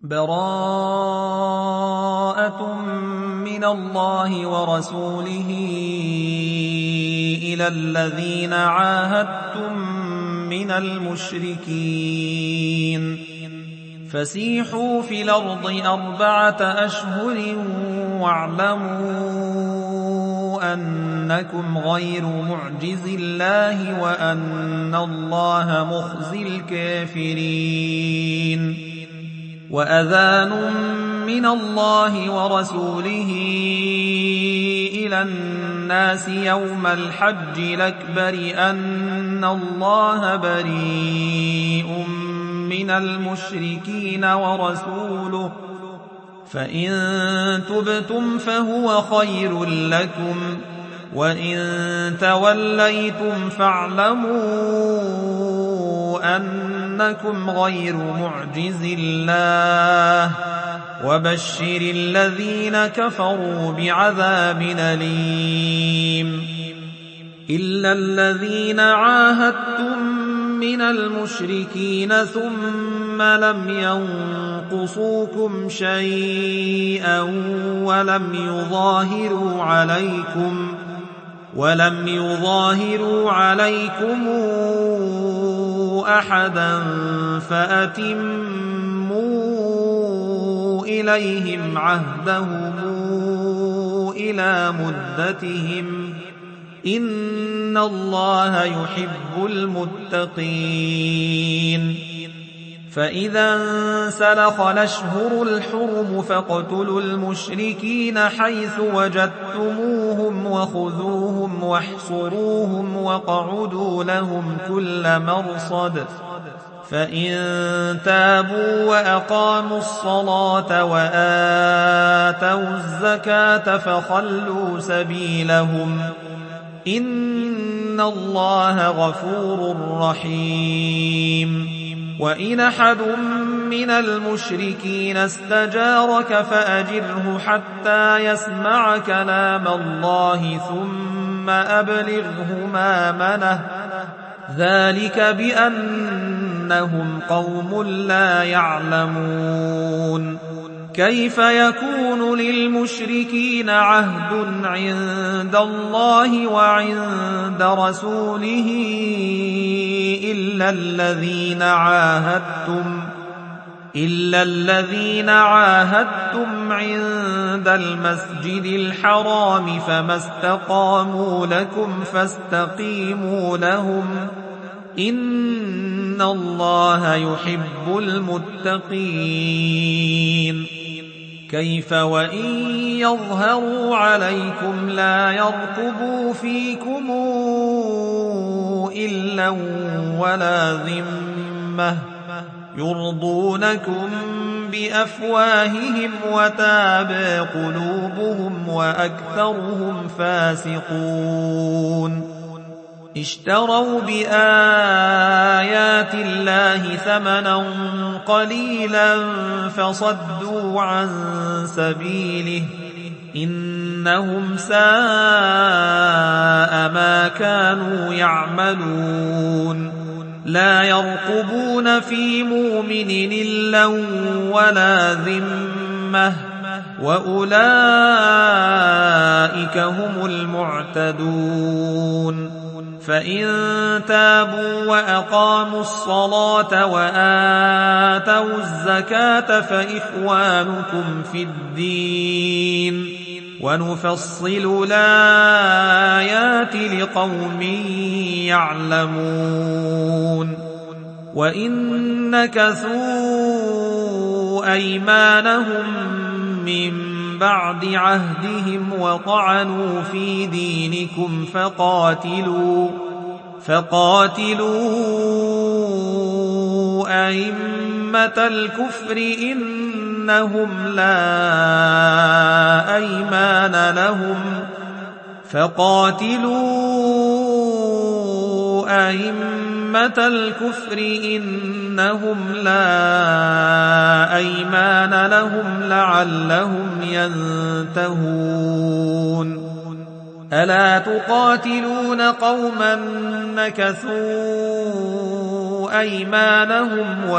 براءة من الله ورسوله إلى الذين عاهدتم من المشركين فسيحوا في الأرض 4 أشهر واعلموا أنكم غير معجز الله وأن الله مخزي الكافرين وأذان من الله ورسوله إلى الناس يوم الحج الأكبر أن الله بريء من المشركين ورسوله فإن تبتم فهو خير لكم وإن توليتم فاعلموا أنكم غير معجز الله وبشر الذين كفروا بعذاب أليم إلا الذين عاهدتم من المشركين ثم لم ينقصوكم شيئا ولم يظاهروا عليكم أحدا فأتموا إليهم عهدهم إلى مدتهم إن الله يحب المتقين فإذا انسلخ الأشهر الحرم فاقتلوا المشركين حيث وجدتموهم وخذوهم واحصروهم واقعدوا لهم كل مرصد فإن تابوا وأقاموا الصلاة وآتوا الزكاة فخلوا سبيلهم إن الله غفور رحيم وإن أحد من المشركين استجارك فأجره حتى يسمع كلام الله ثم أبلغه مأمنه ذلك بأنهم قوم لا يعلمون كيف يكون للمشركين عهد عند الله وعند رسوله إلا الذين عاهدتم عند المسجد الحرام فما استقاموا لكم فاستقيموا لهم إن الله يحب المتقين كيف وإن يظهروا عليكم لا يرقبوا فيكم إلا ولا ذمة يرضونكم بأفواههم وتابى قلوبهم وأكثرهم فاسقون اشتروا بآيات الله ثمنا قليلا فصدوا عن سبيله إنهم ساء ما كانوا يعملون لا يرقبون في مؤمن إلا ولا ذمة وأولئك هم المعتدون فإن تابوا وأقاموا الصلاة وآتوا الزكاة فإخوانكم في الدين ونفصل الآيات لقوم يعلمون وإن نكثوا أيمانهم من بعد عهدهم وطعنوا في دينكم فقاتلوا أئمة الكفر إنهم لا أيمان لهم لعلهم ينتهون ألا تقاتلون قوما نكثوا أيمانهم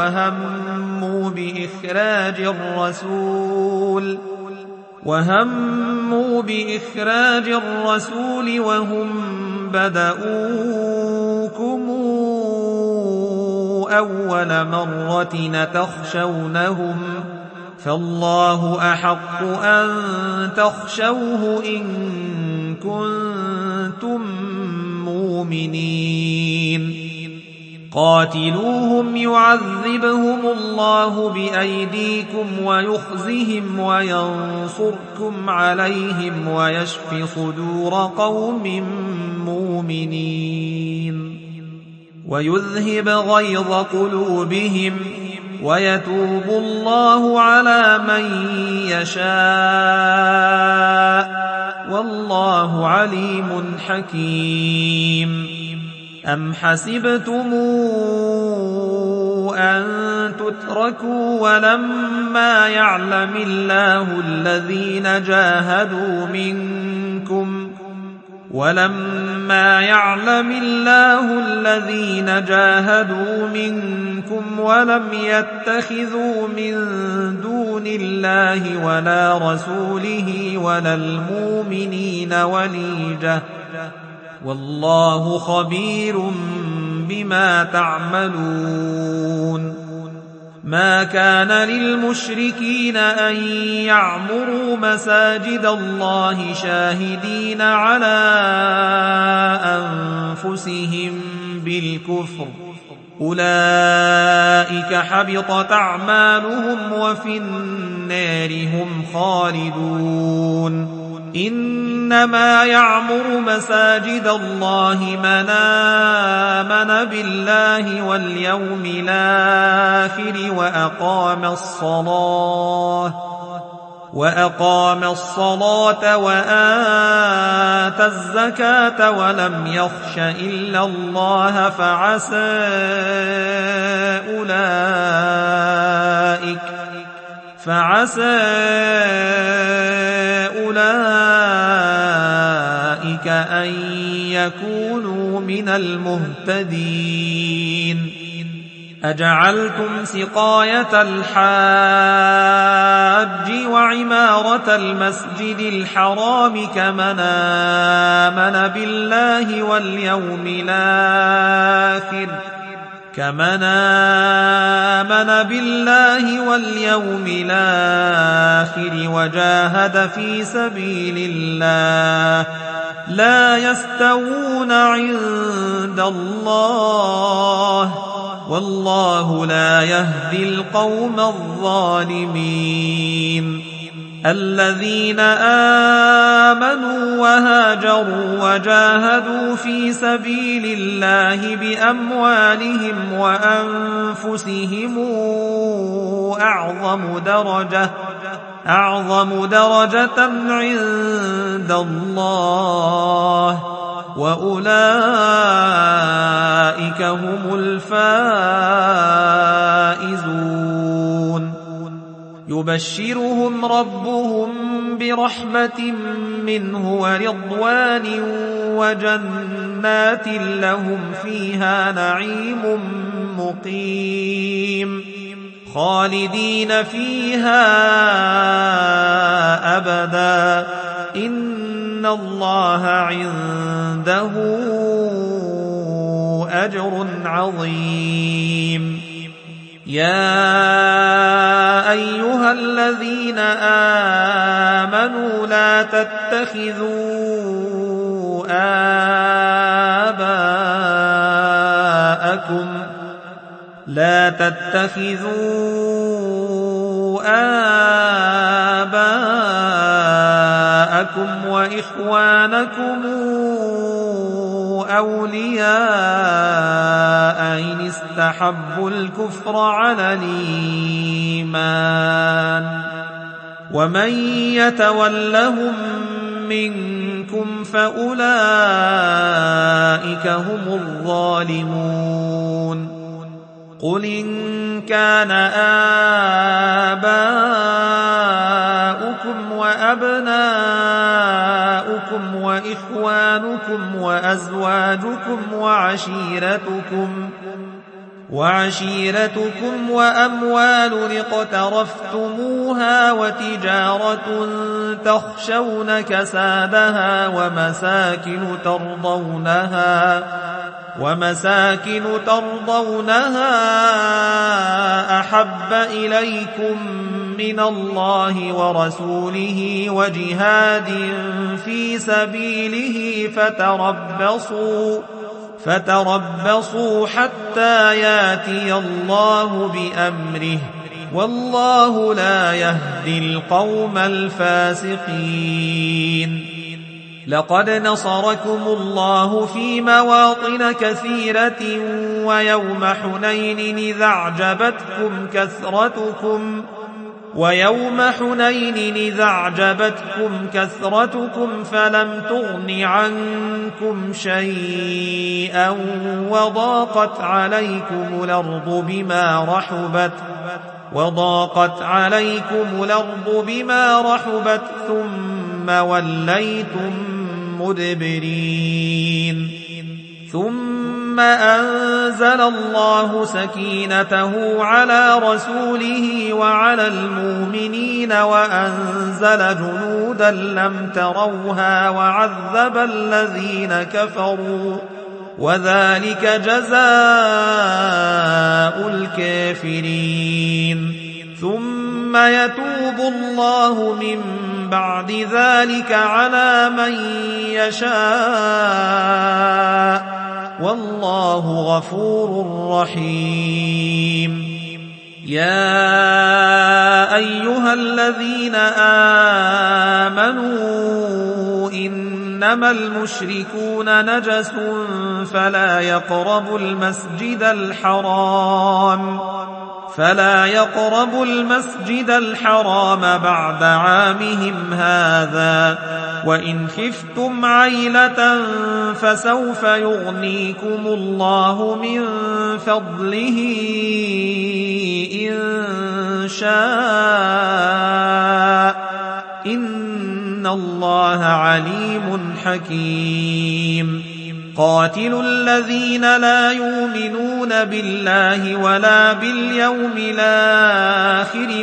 وهموا بإخراج الرسول وهم بدؤوكم أول مرة تخشونهم فالله أحق أن تخشوه إن كنتم مؤمنين قاتلوهم يعذبهم الله بأيديكم ويخزهم وينصركم عليهم ويشف صدور قوم مؤمنين ويذهب غيظ قلوبهم ويتوب الله على من يشاء والله عليم حكيم أم حسبتم أن تتركوا ولما يعلم الله الذين جاهدوا منكم ولم يتخذوا من دون الله ولا رسوله ولا المؤمنين وليجة والله خبير بما تعملون ما كان للمشركين أن يعمروا مساجد الله شاهدين على أنفسهم بالكفر أولئك حبطت أعمالهم وفي النار هم خالدون إنما يعمر مساجد الله من آمن بالله واليوم الآخر وأقام الصلاة وآتى الزكاة ولم يخش إلا الله فعسى أولئك أن يكونوا من المهتدين أجعلتم سقاية الحاج وعمارة المسجد الحرام كمن آمن بالله واليوم الآخر وجاهد في سبيل الله لا يستوون عند الله والله لا يهدي القوم الظالمين الذين آمنوا وهاجروا وجاهدوا في سبيل الله بأموالهم وأنفسهم أعظم درجة عند الله وأولئك هم الفائزون يبشرهم ربهم برحمة منه ورضوان وجنات لهم فيها نعيم مقيم خالدين فيها أبدا إن الله عنده أجر عظيم يا أيها الذين آمنوا لا تتخذوا آباءكم وإخوانكم أولياء إن استحبوا الكفر على الإيمان ومن يتولهم منكم فأولئك هم الظالمون قل إن كان آباؤكم وأبناؤكم وإخوانكم وعشيرتكم وأموال اقترفتموها وتجارة تخشون كسادها ومساكن ترضونها أحب إليكم من الله ورسوله وجهاد في سبيله فتربصوا حتى ياتي الله بأمره والله لا يهدي القوم الفاسقين. لقد نصركم الله في مواطن كثيرة ويوم حنين إذ أعجبتكم كثرتكم فلم تغن عنكم شيئا وضاقت عليكم الأرض بما رحبت ثم وليتم مدبرين. ثم أنزل الله سكينته على رسوله وعلى المؤمنين وأنزل جنودا لم تروها وعذب الذين كفروا وذلك جزاء الكافرين. ثم يتوب الله من بعد ذلك على من يشاء والله غفور رحيم. يا أيها الذين آمنوا إنما المشركون نجس فلا يقربوا المسجد الحرام بعد عامهم هذا وإن خفتم عيلة فسوف يغنيكم الله من فضله إن شاء إن الله عليم حكيم. قاتلوا الذين لا يؤمنون بالله ولا باليوم الآخر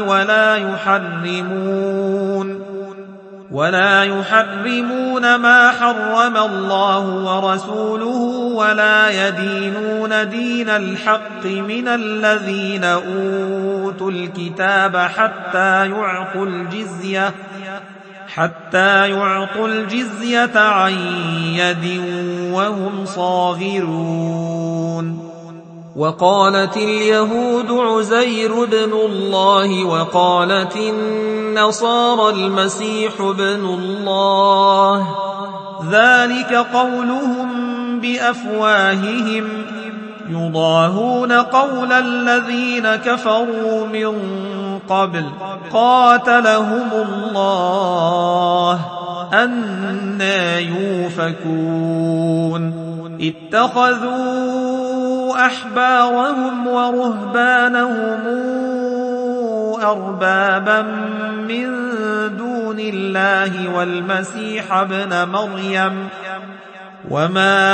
ولا يحرمون ما حرم الله ورسوله ولا يدينون دين الحق من الذين أوتوا الكتاب حتى يعطوا الجزية عن يد وهم صاغرون. وقالت اليهود عزير بن الله وقالت النصارى المسيح بن الله ذلك قولهم بأفواههم يضاهون قول الذين كفروا من قبل قاتلهم الله أنى يؤفكون. اتخذوا أحبارهم ورهبانهم أربابا من دون الله والمسيح ابن مريم وما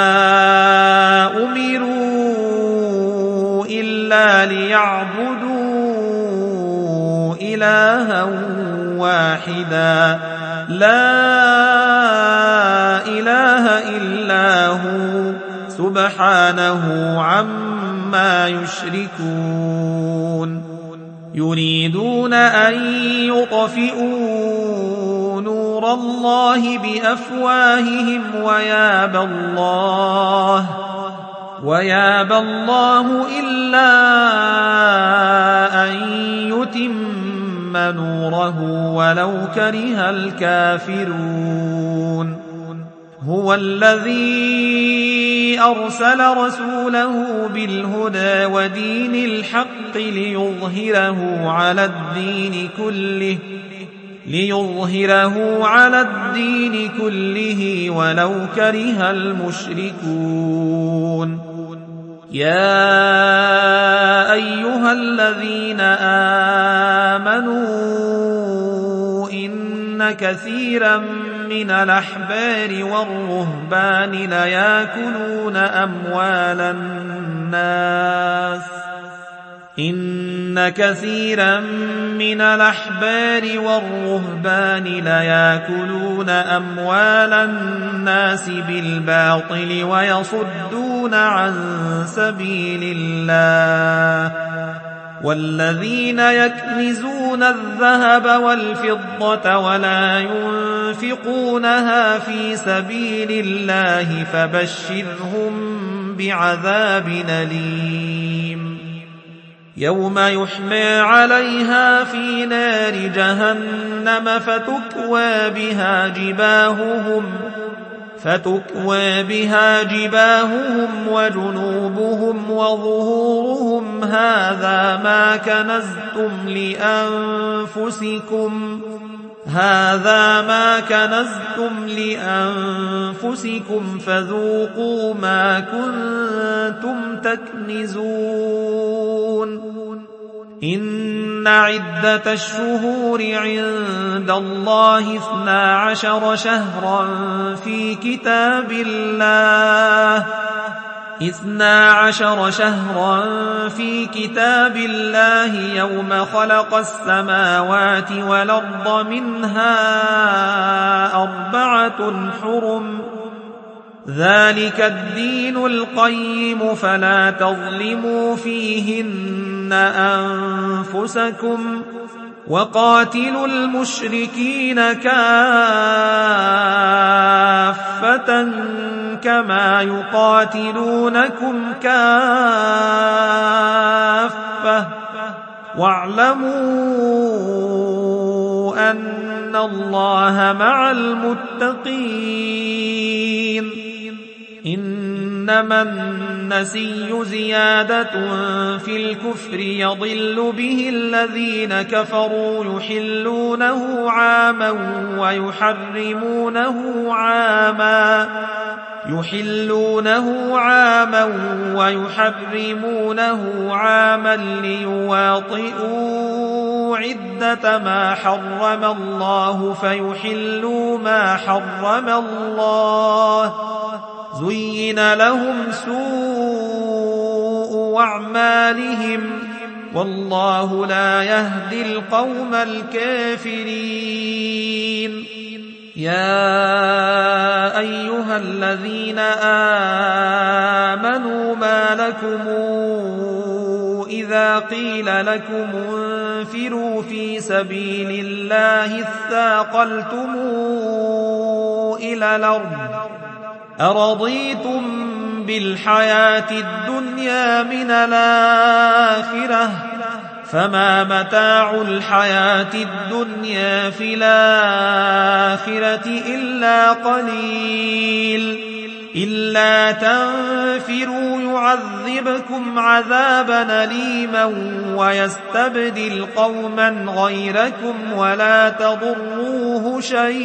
أمروا إلا ليعبدوا إلها واحدا لا إله إلا هو سبحانه عما يشركون. يريدون أن يطفئوا نور الله بأفواههم ويابى الله إلا أن يتم نوره ولو كره الكافرون. هو الذي أرسل رسوله بالهدى ودين الحق ليظهره على الدين كله ولو كره المشركون. يا أيها الذين آمنوا إن كثيرا من الأحبار والرهبان ليأكلون أموال الناس إن كثيرا من الأحبار والرهبان ليأكلون أموال الناس بالباطل ويصدون عن سبيل الله. والذين يكنزون الذهب والفضة ولا ينفقونها في سبيل الله فبشرهم بعذاب أليم. يوم يحمى عليها في نار جهنم فتكوى بها جباههم وجنوبهم وظهورهم هذا ما كنزتم لأنفسكم فذوقوا ما كنتم تكنزون. إن عدة الشهور عند الله 12 شهرا في كتاب الله يوم خلق السماوات والأرض منها 4 حرم ذلك الدين القيم فلا تظلموا فيهن أنفسكم وقاتلوا المشركين كافة كما يقاتلونكم كافة واعلموا أن الله مع المتقين. إنما النسي زيادة في الكفر يضل به الذين كفروا يحلونه عاما ويحرمونه عاما ليواطئوا عدة ما حرم الله فيحلوا ما حرم الله. زين لهم سوء أعمالهم والله لا يهدي القوم الكافرين. يا أيها الذين آمنوا ما لكم إذا قيل لكم انفروا في سبيل الله اثاقلتم إلى الأرض أرضيتم بالحياة الدنيا من الآخرة فما متاع الحياة الدنيا في الآخرة إلا قليل. إلا تنفروا يعذبكم عذابا أليما ويستبدل قوما غيركم ولا تضروه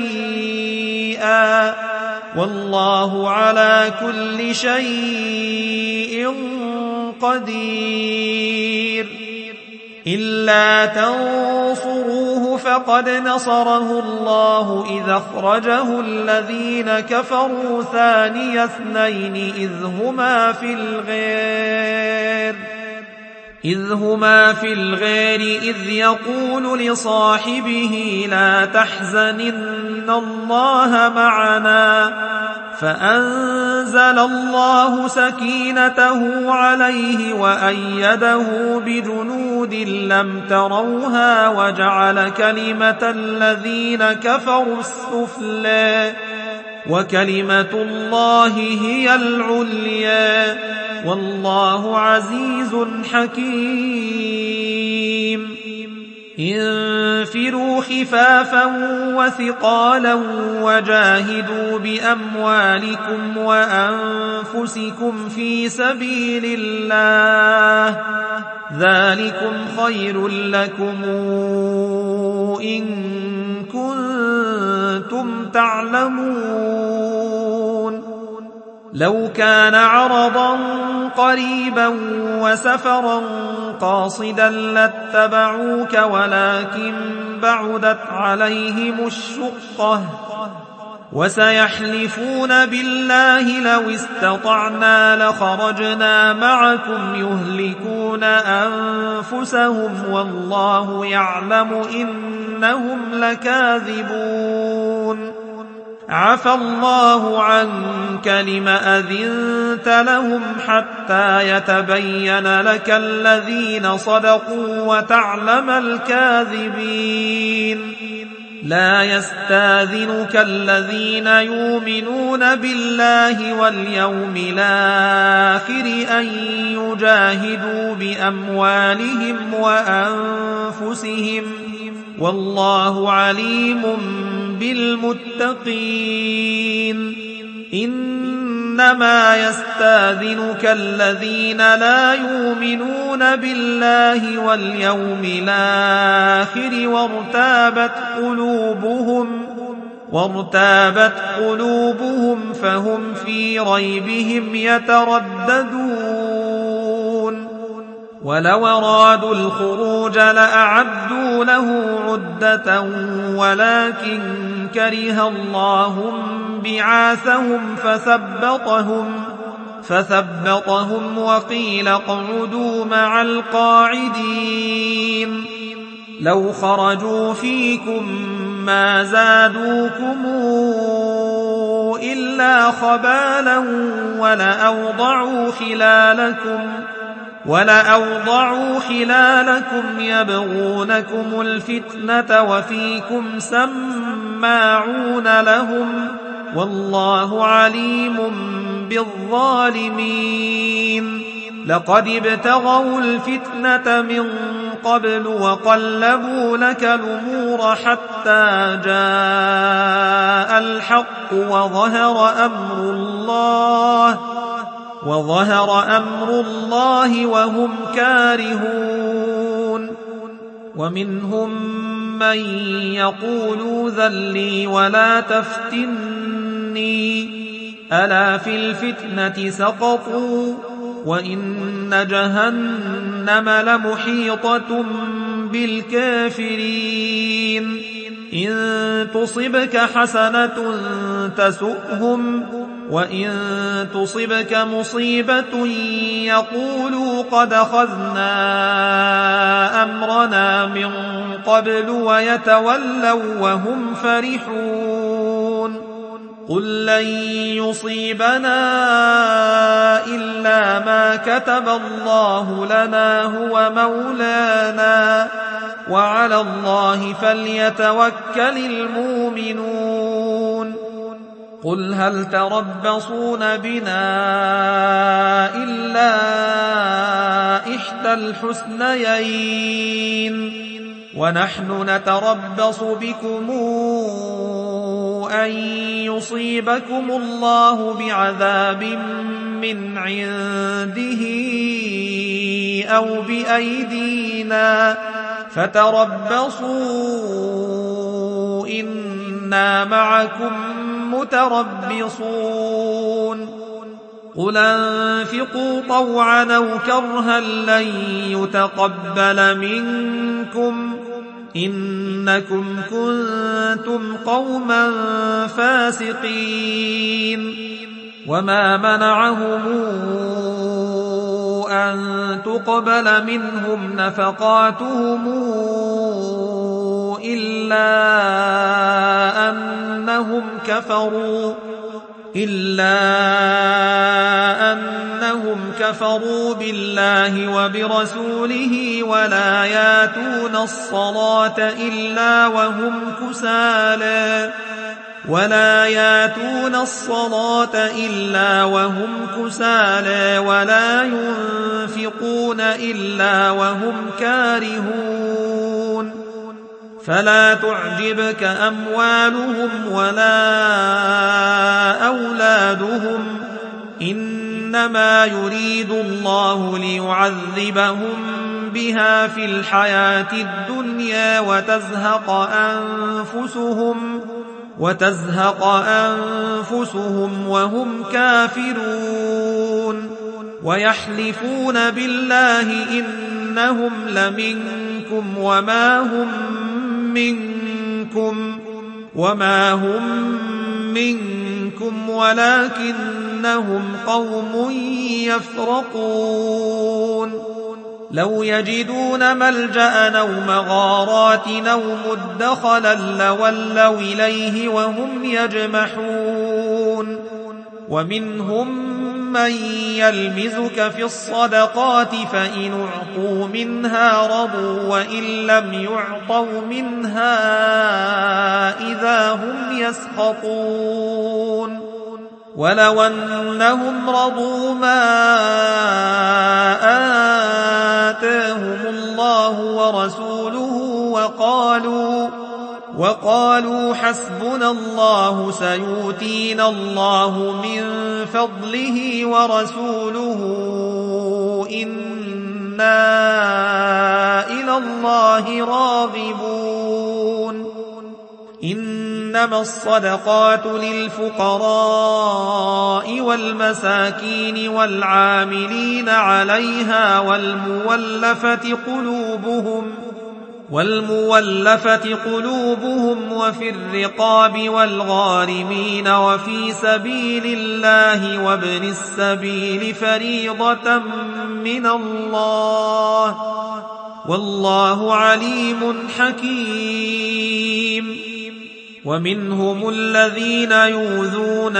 شيئا والله على كل شيء قدير. إلا تنصروه فقد نصره الله إذ أخرجه الذين كفروا ثاني اثنين إذ هما في الغار إذ يقول لصاحبه لا تحزن إن الله معنا فأنزل الله سكينته عليه وأيده بجنود لم تروها وجعل كلمة الذين كفروا السفلى وكلمة الله هي العليا والله عزيز حكيم. انفروا خفافا وثقالا وجاهدوا بأموالكم وأنفسكم في سبيل الله ذلكم خير لكم إن كنتم تعلمون. لو كان عرضا قريبا وسفرا قاصدا لاتبعوك ولكن بعدت عليهم الشقة وسيحلفون بالله لو استطعنا لخرجنا معكم يهلكون أنفسهم والله يعلم إنهم لكاذبون عفى الله عنك لم أذنت لهم حتى يتبين لك الذين صدقوا وتعلم الكاذبين لا يستاذنك الذين يؤمنون بالله واليوم الآخر أن يجاهدوا بأموالهم وأنفسهم والله عليم بالمتقين إنما يستاذنك الذين لا يؤمنون بالله واليوم الآخر وارتابت قلوبهم فهم في ريبهم يترددون ولو أرادوا الخروج لأعدوا له عدة ولكن كره الله بعاثهم فثبطهم وقيل اقعدوا مع القاعدين لو خرجوا فيكم ما زادوكم إلا خبالا ولأوضعوا خلالكم يبغونكم الفتنة وفيكم سماعون لهم والله عليم بالظالمين لقد ابتغوا الفتنة من قبل وقلبوا لك الأمور حتى جاء الحق وظهر أمر الله وهم كارهون ومنهم من يقول ذل لي ولا تفتني ألا في الفتنة سقطوا وإن جهنم لمحيطة بالكافرين إن تصبك حسنة تسؤهم وإن تصبك مصيبة يقولوا قد أخذنا أمرنا من قبل ويتولوا وهم فرحون قل لن يصيبنا إلا ما كتب الله لنا هو مولانا وعلى الله فليتوكل المؤمنون قل هل تربصون بنا إلا إحدى الحسنيين ونحن نتربص بكم أن يصيبكم الله بعذاب من عنده أو بأيدينا فتربصوا إنا معكم متربصون قل انفقوا طوعا أو كرها لن يتقبل منكم إنكم كنتم قوما فاسقين وما منعهم أن تقبل منهم نفقاتهم إلا أنهم كفروا بالله وبرسوله ولا ياتون الصلاة إلا وهم كسالى ولا ينفقون إلا وهم كارهون فلا تعجبك أموالهم ولا أولادهم إنما يريد الله ليعذبهم بها في الحياة الدنيا وتزهق أنفسهم وهم كافرون ويحلفون بالله إنهم لمنكم وما هم منكم ولكنهم قوم يفرقون لو يجدون ملجأ أو مغارات أو مدخلا لولوا إليه وهم يجمحون ومنهم من يلمزك في الصدقات فإن أعطوا منها رضوا وإن لم يعطوا منها إذا هم يسخطون ولو أنهم رضوا ما آتاهم الله ورسوله وقالوا حسبنا الله سيؤتينا الله من فضله ورسوله إنا إلى الله راغبون إنما الصدقات للفقراء والمساكين والعاملين عليها والمولفة قلوبهم وفي الرقاب والغارمين وفي سبيل الله وابن السبيل فريضة من الله والله عليم حكيم ومنهم الذين يؤذون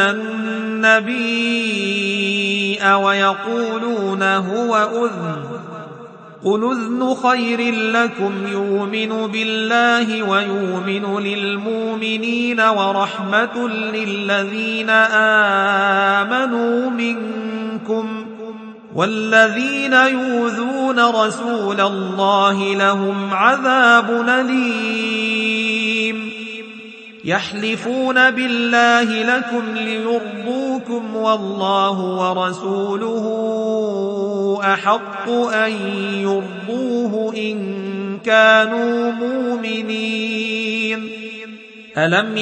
النبي ويقولون هو أذن قل أذن خير لكم يؤمن بالله ويؤمن للمؤمنين ورحمة للذين آمنوا منكم والذين يؤذون رسول الله لهم عذاب أليم يحلفون بالله لكم ليرضوكم والله ورسوله أحق أن يرضوه إن كانوا مؤمنين ألم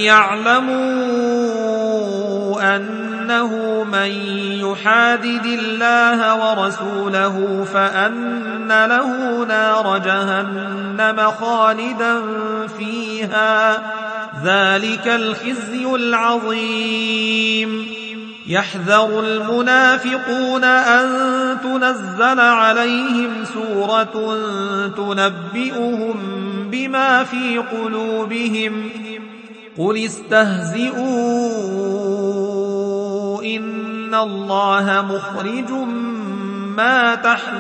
يعلموا أنه من يحادد الله ورسوله فأن له نار جهنم خالدا فيها ذلك الخزي العظيم يحذر المنافقون أن تنزل عليهم سورة تنبئهم بما في قلوبهم قل استهزئوا إن الله مخرج ما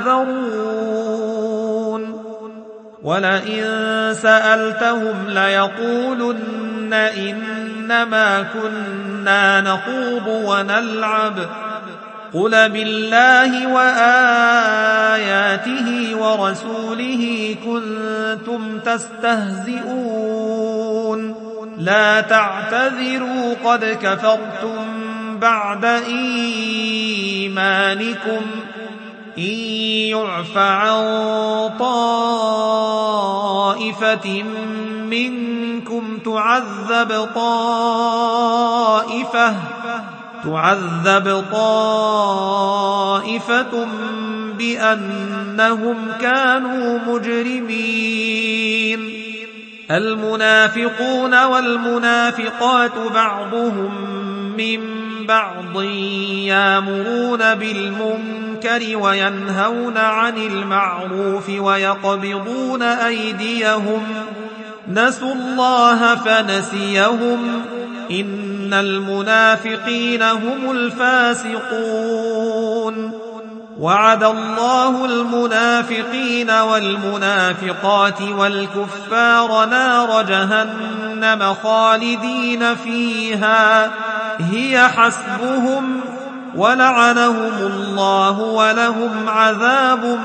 تحذرون ولئن سألتهم ليقولن إنما كنا نخوض ونلعب قل بالله وآياته ورسوله كنتم تستهزئون لا تعتذروا قد كفرتم بعد إيمانكم إن يعف عن طائفة منكم تعذب طائفة بأنهم كانوا مجرمين المنافقون والمنافقات بعضهم من بعض يأمرون بالمنكر وينهون عن المعروف ويقبضون أيديهم نسوا الله فنسيهم إن المنافقين هم الفاسقون وعد الله المنافقين والمنافقات والكفار نار جهنم خالدين فيها هي حسبهم ولعنهم الله ولهم عذاب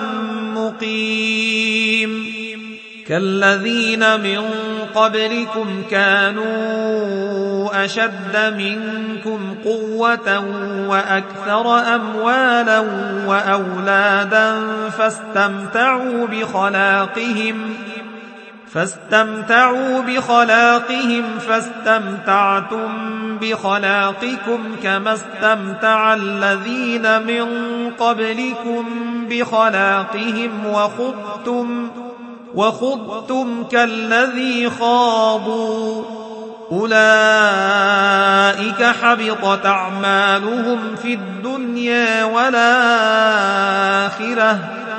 مقيم كالذين من قبلكم كانوا أشد منكم قوة وأكثر أموالا وأولادا فاستمتعوا بخلاقهم فاستمتعتم بخلاقكم كما استمتع الذين من قبلكم بخلاقهم وخضتم كالذي خاضوا أولئك حبطت أعمالهم في الدنيا والآخرة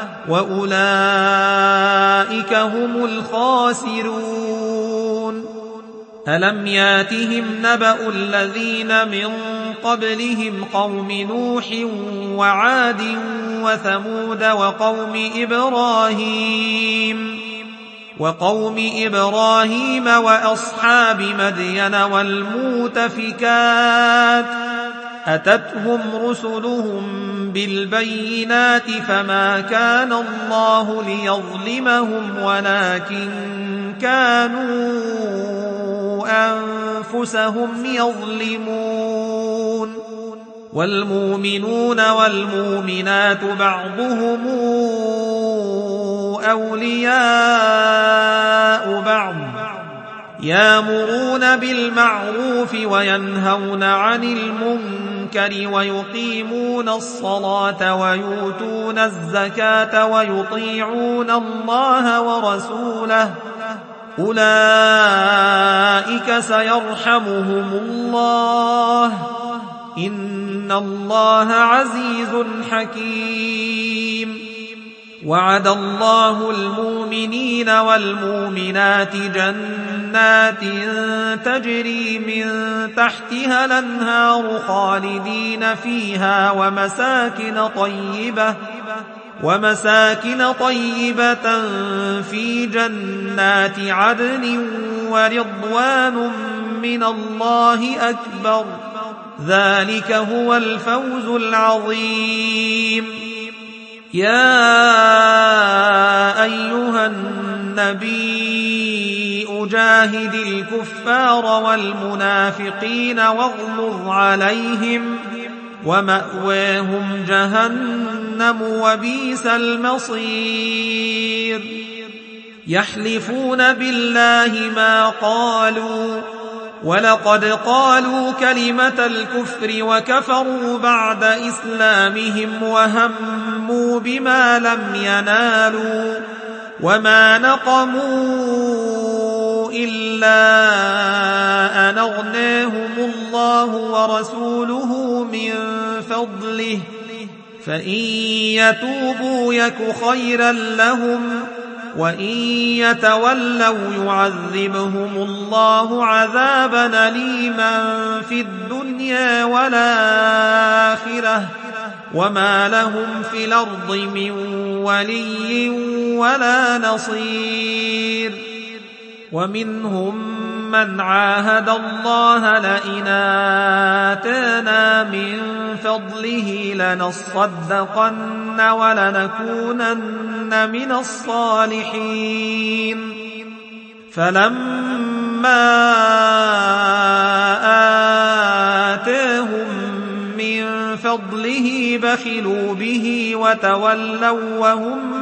وأولئك هم الخاسرون. ألم ياتهم نبأ الذين من قبلهم قوم نوح وعاد وثمود وقوم إبراهيم وأصحاب مدين والمؤتفكات أتتهم رسلهم بالبينات فما كان الله ليظلمهم ولكن كانوا أنفسهم يظلمون. والمؤمنون والمؤمنات بعضهم أولياء بعض يأمرون بالمعروف وينهون عن المنكر ويقيمون الصلاة ويؤتون الزكاة ويطيعون الله ورسوله أولئك سيرحمهم الله إن الله عزيز حكيم. وعد الله المؤمنين والمؤمنات جنات تجري من تحتها الأنهار خالدين فيها ومساكن طيبة في جنات عدن ورضوان من الله أكبر ذلك هو الفوز العظيم. يا أيها النبي أجاهد الكفار والمنافقين واغلظ عليهم ومأواهم جهنم وبئس المصير. يحلفون بالله ما قالوا ولقد قالوا كلمة الكفر وكفروا بعد إسلامهم وهموا بما لم ينالوا وما نقموا إلا أن أغناهم الله ورسوله من فضله فإن يتوبوا يك خيرا لهم وإن يتولوا يعذبهم الله عذابا أليما في الدنيا والآخرة وما لهم في الأرض من ولي ولا نصير. ومنهم من عاهد الله لئن آتانا من فضله لنصدقن ولنكونن من الصالحين فلما آتاهم من فضله بخلوا به وتولوا وهم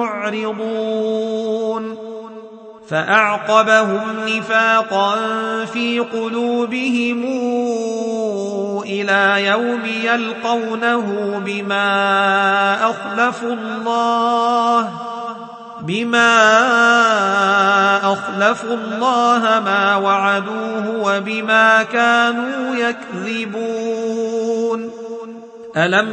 معرضون فأعقبهم نفاقا في قلوبهم إلى يوم يلقونه بما أخلفوا الله ما وعدوه وبما كانوا يكذبون. ألم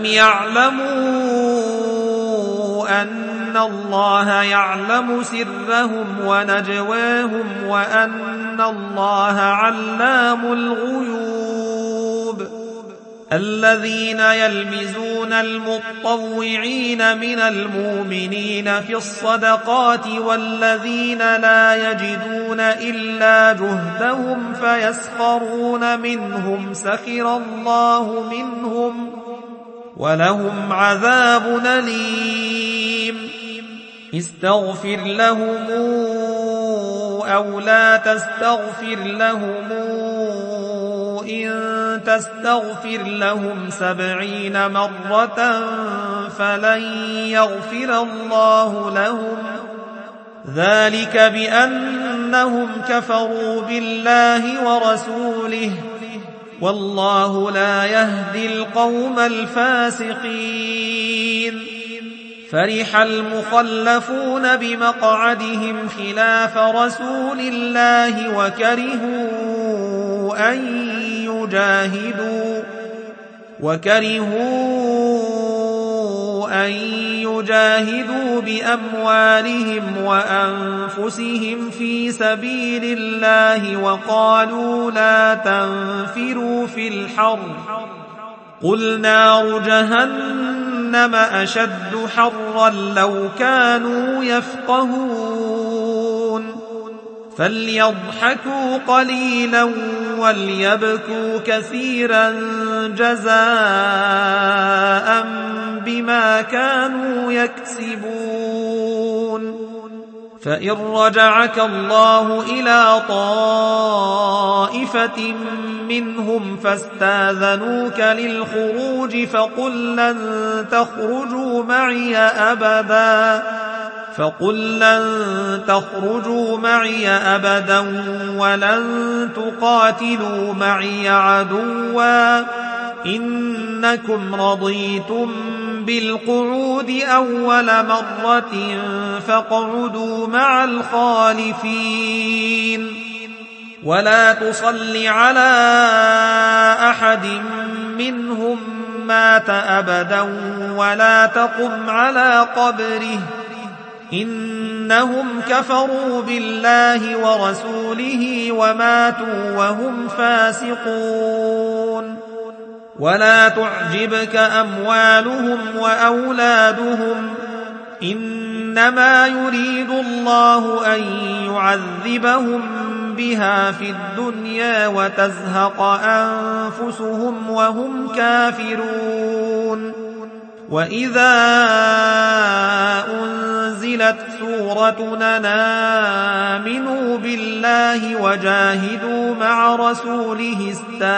يعلموا أن الله يعلم سرهم ونجواهم وأن الله علام الغيوب. الذين يلمزون المطوعين من المؤمنين في الصدقات والذين لا يجدون إلا جهدهم فيسخرون منهم سخر الله منهم ولهم عذاب أليم. استغفر لهم أو لا تستغفر لهم إن تستغفر لهم 70 مرة فلن يغفر الله لهم ذلك بأنهم كفروا بالله ورسوله والله لا يهدي القوم الفاسقين. فرح المخلفون بمقعدهم خلاف رسول الله وكرهوا أن يجاهدوا بأموالهم وأنفسهم في سبيل الله وقالوا لا تنفروا في الحر قل نار جهنم أشد حرا لو كانوا يفقهون فليضحكوا قليلا وليبكوا كثيرا جزاء بما كانوا يكسبون فإن رجعك الله إلى طائفة منهم فاستاذنوك للخروج فقل لن تخرجوا معي أبدا ولن تقاتلوا معي عدوا إنكم رضيتم بالقعود أول مرة فاقعدوا مع الخالفين ولا تصل على أحد منهم مات أبدا ولا تقم على قبره إنهم كفروا بالله ورسوله وماتوا وهم فاسقون ولا تعجبك أموالهم وأولادهم إنما يريد الله أن يعذبهم بها في الدنيا وتزهق أنفسهم وهم كافرون وإذا أنزلت سورة آمنوا بالله وجاهدوا مع رسوله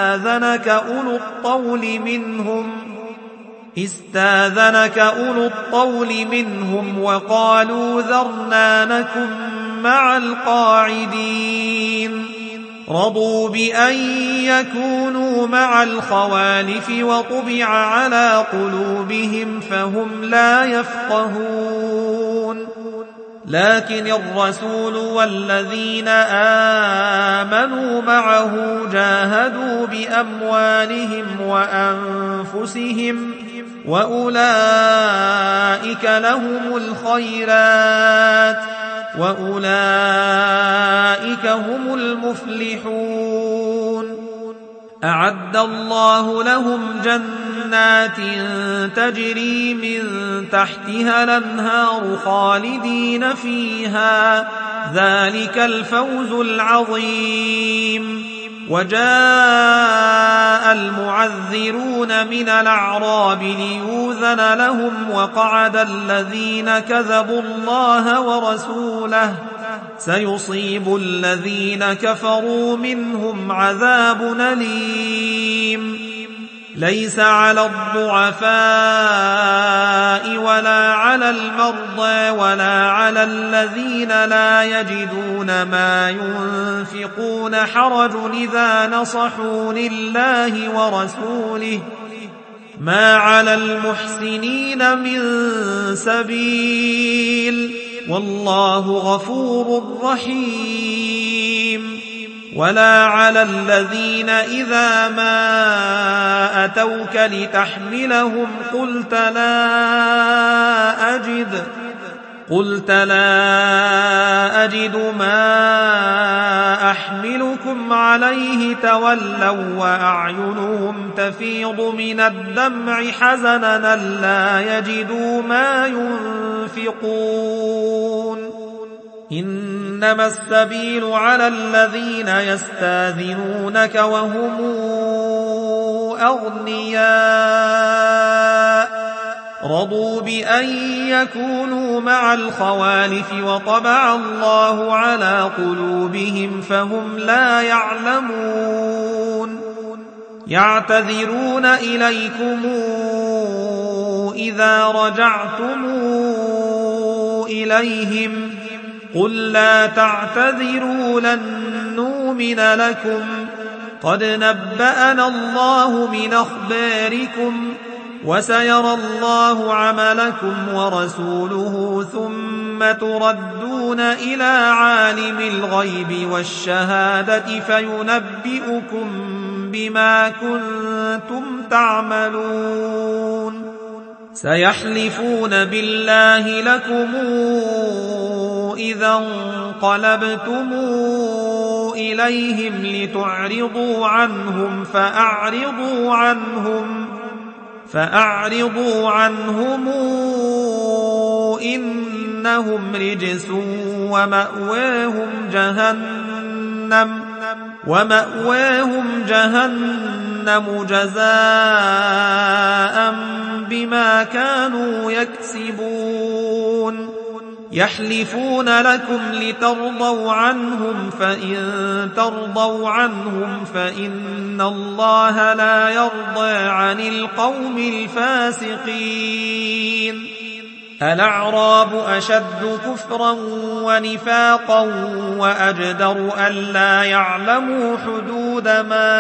استاذنك أولو الطول منهم وقالوا ذرنا نكن مع القاعدين رضوا بأن يكونوا مع الخوالف وطبع على قلوبهم فهم لا يفقهون لكن الرسول والذين آمنوا معه جاهدوا بأموالهم وأنفسهم وأولئك لهم الخيرات وأولئك هم المفلحون أعد الله لهم جنات تجري من تحتها الأنهار خالدين فيها ذلك الفوز العظيم وجاء المعذرون من الأعراب ليؤذن لهم وقعد الذين كذبوا الله ورسوله سيصيب الذين كفروا منهم عذاب أليم ليس على الضعفاء ولا على المرضى ولا على الذين لا يجدون ما ينفقون حرج إذا نصحوا لله ورسوله ما على المحسنين من سبيل والله غفور رحيم ولا على الذين إذا ما أتوك لتحملهم قلت لا أجد ما أحملكم عليه تولوا وأعينهم تفيض من الدمع حزنا لا يجدوا ما ينفقون إنما السبيل على الذين يستاذنونك وهم أغنياء رضوا بأن يكونوا مع الخوالف وطبع الله على قلوبهم فهم لا يعلمون يعتذرون إليكم إذا رجعتم إليهم قل لا تعتذروا لن نؤمن لكم قد نبأنا الله من أخباركم وسيرى الله عملكم ورسوله ثم ثم تردون إلى عالم الغيب والشهادة فينبئكم بما كنتم تعملون سيحلفون بالله لكم إذا انقلبتم إليهم لتعرضوا عنهم فأعرضوا عنهم إنهم رجس ومأواهم جهنم جزاء بما كانوا يكسبون يحلفون لكم لترضوا عنهم فإن ترضوا عنهم فإن الله لا يرضى عن القوم الفاسقين الأعراب أشد كفرا ونفاقا وأجدر ألا يعلموا حدود ما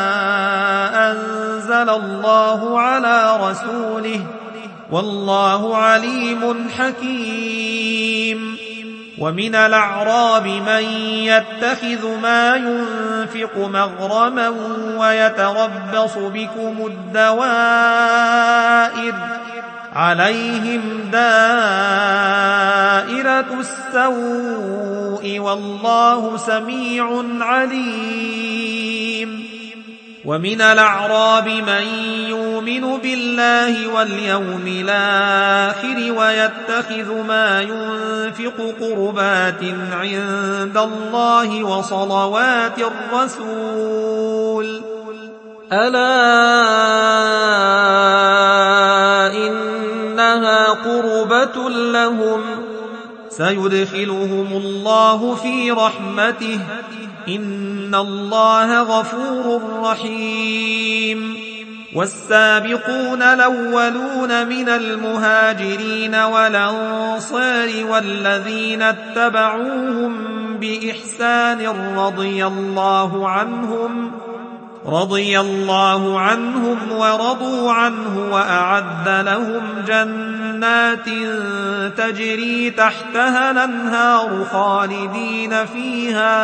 أنزل الله على رسوله والله عليم حكيم ومن الأعراب من يتخذ ما ينفق مغرما ويتربص بكم الدوائر عليهم دائرة السوء والله سميع عليم ومن الأعراب من يؤمن بالله واليوم الآخر ويتخذ ما ينفق قربات عند الله وصلوات الرسول ألا إنها قربة لهم سيدخلهم الله في رحمته إن الله غفور رحيم والسابقون الأولون من المهاجرين والأنصار والذين اتبعوهم بإحسان رضي الله عنهم ورضوا عنه وأعد لهم جنات تجري تحتها الأنهار خالدين فيها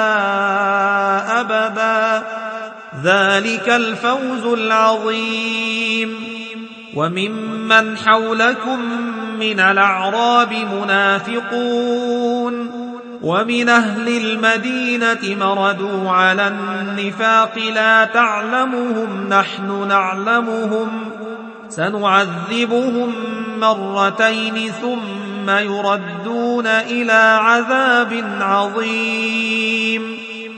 أبدا ذلك الفوز العظيم وممن حولكم من الأعراب منافقون ومن أهل المدينة مردوا على النفاق لا تعلمهم نحن نعلمهم سنعذبهم مرتين ثم يردون إلى عذاب عظيم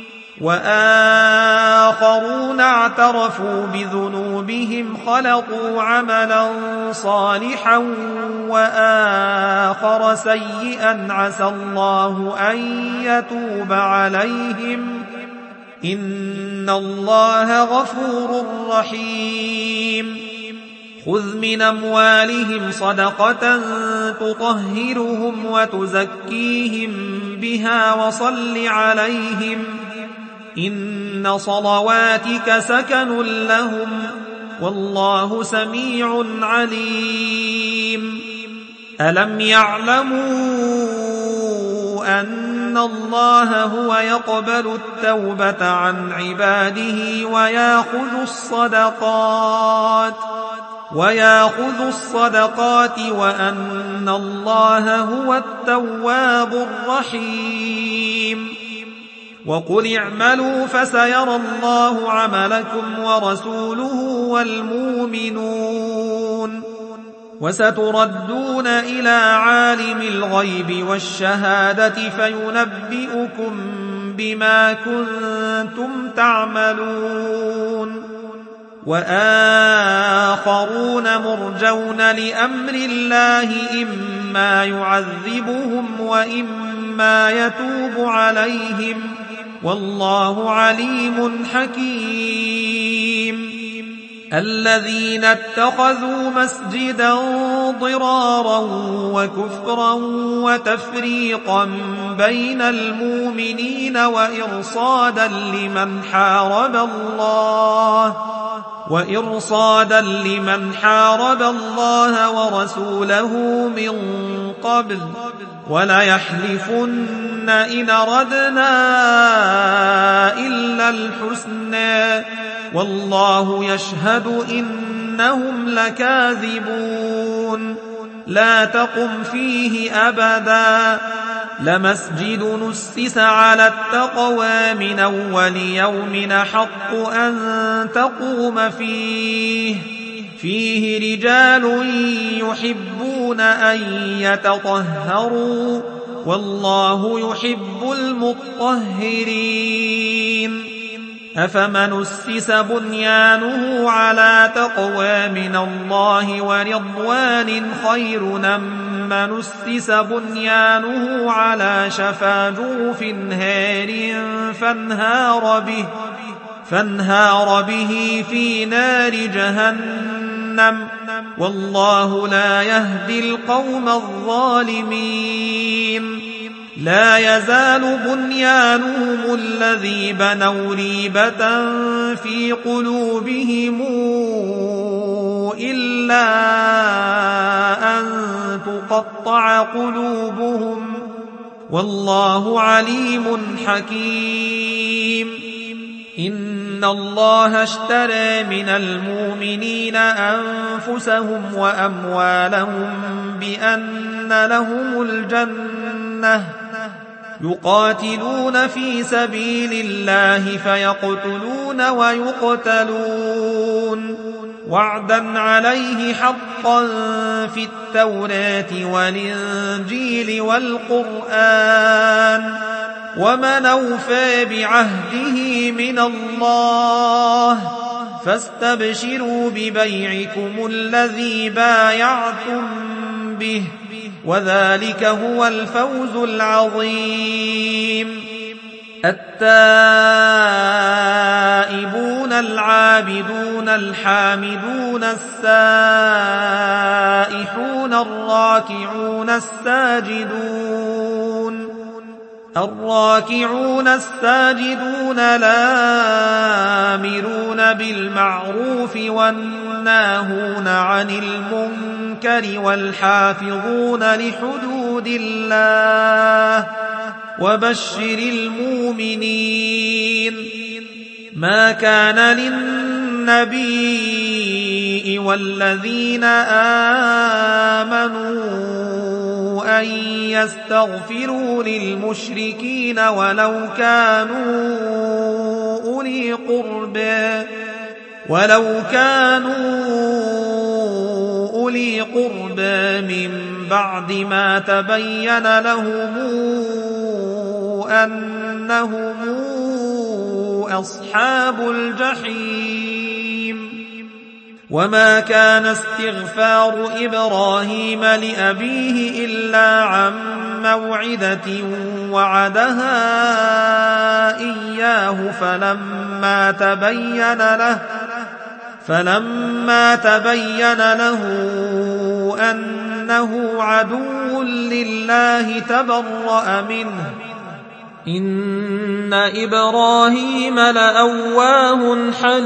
وآخرون اعترفوا بذنوبهم خلطوا عملا صالحا وآخر سيئا عسى الله أن يتوب عليهم إن الله غفور رحيم خذ من أموالهم صدقة تطهرهم وتزكيهم بها وصل عليهم إن صلواتك سكن لهم والله سميع عليم ألم يعلموا أن الله هو يقبل التوبة عن عباده ويأخذ الصدقات وأن الله هو التواب الرحيم وقل اعملوا فسيرى الله عملكم ورسوله والمؤمنون وستردون إلى عالم الغيب والشهادة فينبئكم بما كنتم تعملون وآخرون مرجون لأمر الله إما يعذبهم وإما يتوب عليهم والله عليم حكيم الذين اتخذوا مسجدا ضرارا وكفرا وتفريقا بين المؤمنين وإرصادا لمن حارب الله وإرصادا لمن حارب الله ورسوله من قبل وليحلفن إن أردنا إلا الحسنى والله يشهد إنهم لكاذبون لا تقم فيه أبدا لمسجد نسس على التقوى من أول يوم حق أن تقوم فيه رجال يحبون أن يتطهروا والله يحب المطهرين أفمن أسس بنيانه على تقوى من الله ورضوان خير من أسس بنيانه على شفا جرف هار فانهار به في نار جهنم والله لا يهدي القوم الظالمين لا يزال بنيانهم الذي بنوا ريبة في قلوبهم إلا أن تقطع قلوبهم والله عليم حكيم إن الله اشترى من المؤمنين أنفسهم وأموالهم بأن لهم الجنة يقاتلون في سبيل الله فيقتلون ويقتلون وعدا عليه حقا في التوراة والإنجيل والقرآن ومن أوفى بعهده من الله فاستبشروا ببيعكم الذي بايعتم به وذلك هو الفوز العظيم التائبون العابدون الحامدون السائحون الراكعون الساجدون الآمرون بالمعروف والناهون عن المنكر والحافظون لحدود الله وبشر المؤمنين ما كان للنبي والذين آمنوا أن يستغفروا للمشركين ولو كانوا أولي قربى من بعد ما تبين لهم أنهم أصحاب الجحيم وما كان استغفار إبراهيم لأبيه إلا عن موعدة وعدها إياه فلما تبين له أنه عدو لله تبرأ منه إن إبراهيم لأواه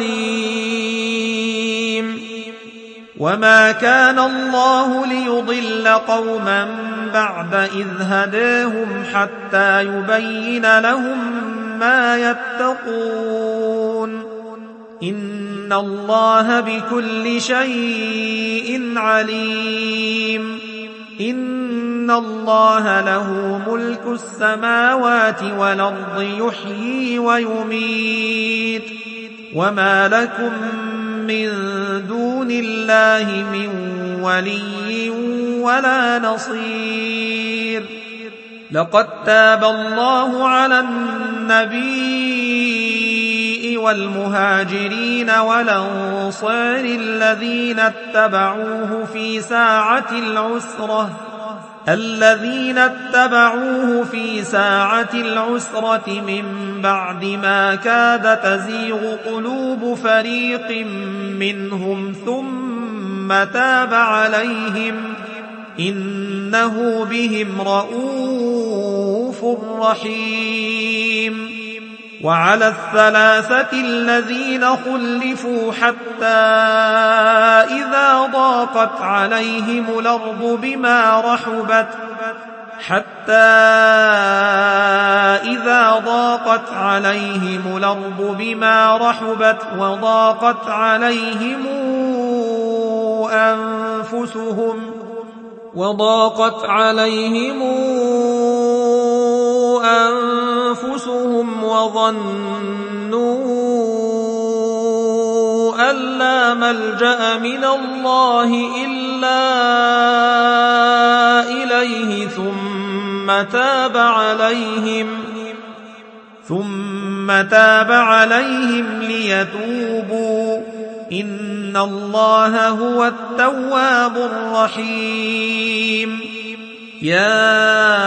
حليم وما كان الله ليضل قوما بعد إذ هداهم حتى يبين لهم ما يتقون إن الله بكل شيء عليم إن الله له ملك السماوات والأرض يحيي ويميت وما لكم من دون الله من ولي ولا نصير لقد تاب الله على النبي والمهاجرين والأنصار الذين اتبعوه في ساعة العسرة من بعد ما كاد تزيغ قلوب فريق منهم ثم تاب عليهم إنه بهم رؤوف رحيم وعلى الثلاثة الذين خلفوا حتى إذا ضاقت عليهم الأرض بما رحبت وضاقت عليهم أنفسهم وظنوا أن لا ملجأ من الله إلا إليه ثم تاب عليهم ليتوبوا إن الله هو التواب الرحيم يا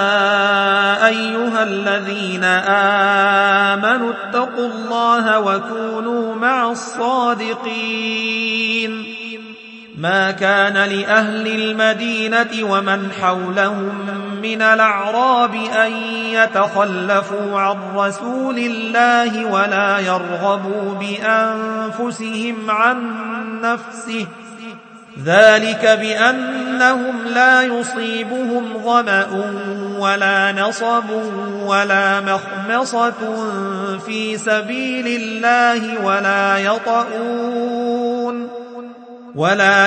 أيها الذين آمنوا اتقوا الله وكونوا مع الصادقين ما كان لأهل المدينة ومن حولهم من الأعراب أن يتخلفوا عن رسول الله ولا يرغبوا بأنفسهم عن نفسه ذلك بأنهم لا يصيبهم ظمأ ولا نصب ولا مخمصة في سبيل الله ولا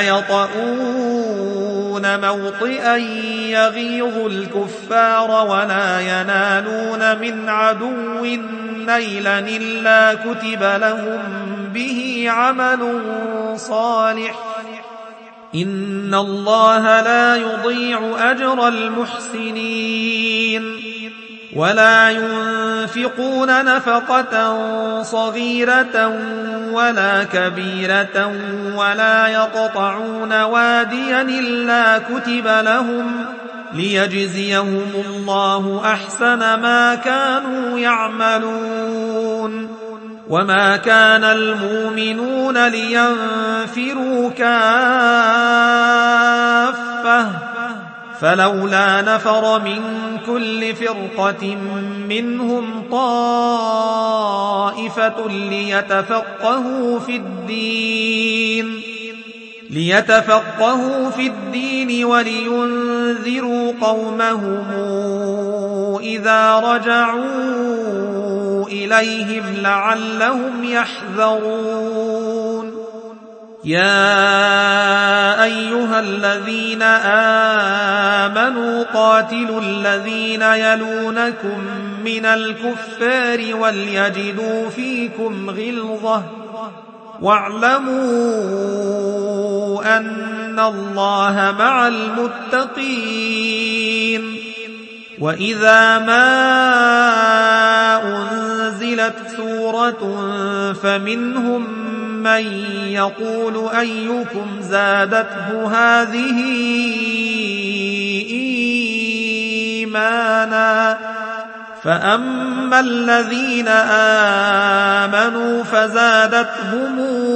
يطؤون موطئا يغيظ الكفار ولا ينالون من عدو نيلا إلا كتب لهم به عمل صالح إن الله لا يضيع أجر المحسنين ولا ينفقون نفقة صغيرة ولا كبيرة ولا يقطعون واديا إلا كتب لهم ليجزيهم الله أحسن ما كانوا يعملون وما كان المؤمنون لينفروا كافة فلولا نفر من كل فرقة منهم طائفة ليتفقهوا في الدين ولينذروا قومهم إذا رجعوا إليهم لعلهم يحذرون يا أيها الذين آمنوا قاتلوا الذين يلونكم من الكفار وليجدوا فيكم غلظة واعلموا أن الله مع المتقين وإذا ما أنزلت سورة فمنهم من يقول أيكم زادته هذه إيمانا فأما الذين آمنوا فزادتهم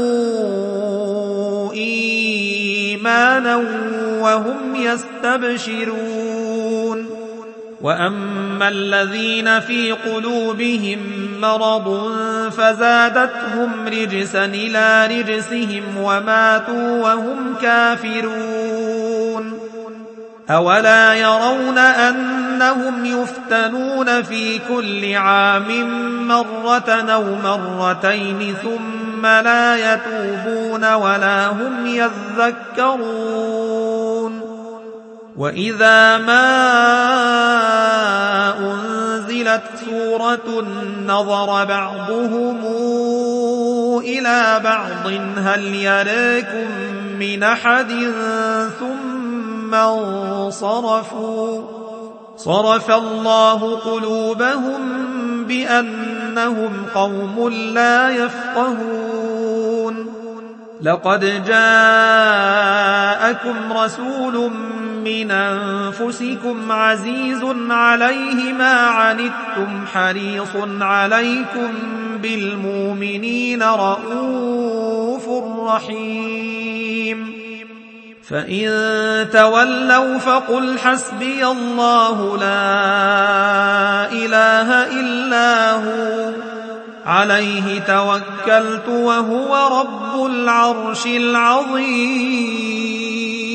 إيمانا وهم يستبشرون وأما الذين في قلوبهم مرض فزادتهم رجسا إلى رجسهم وماتوا وهم كافرون أولا يرون أنهم يفتنون في كل عام مرة أو مرتين ثم لا يتوبون ولا هم يذكرون وإذا ما أنزلت سورة نظر بعضهم إلى بعض هل يراكم من أحد ثم انصرفوا صرف الله قلوبهم بأنهم قوم لا يفقهون لقد جاءكم رسول من أنفسكم عزيز عليه ما عنتم حريص عليكم بالمؤمنين رؤوف رحيم فإن تولوا فقل حسبي الله لا إله إلا هو عليه توكلت وهو رب العرش العظيم.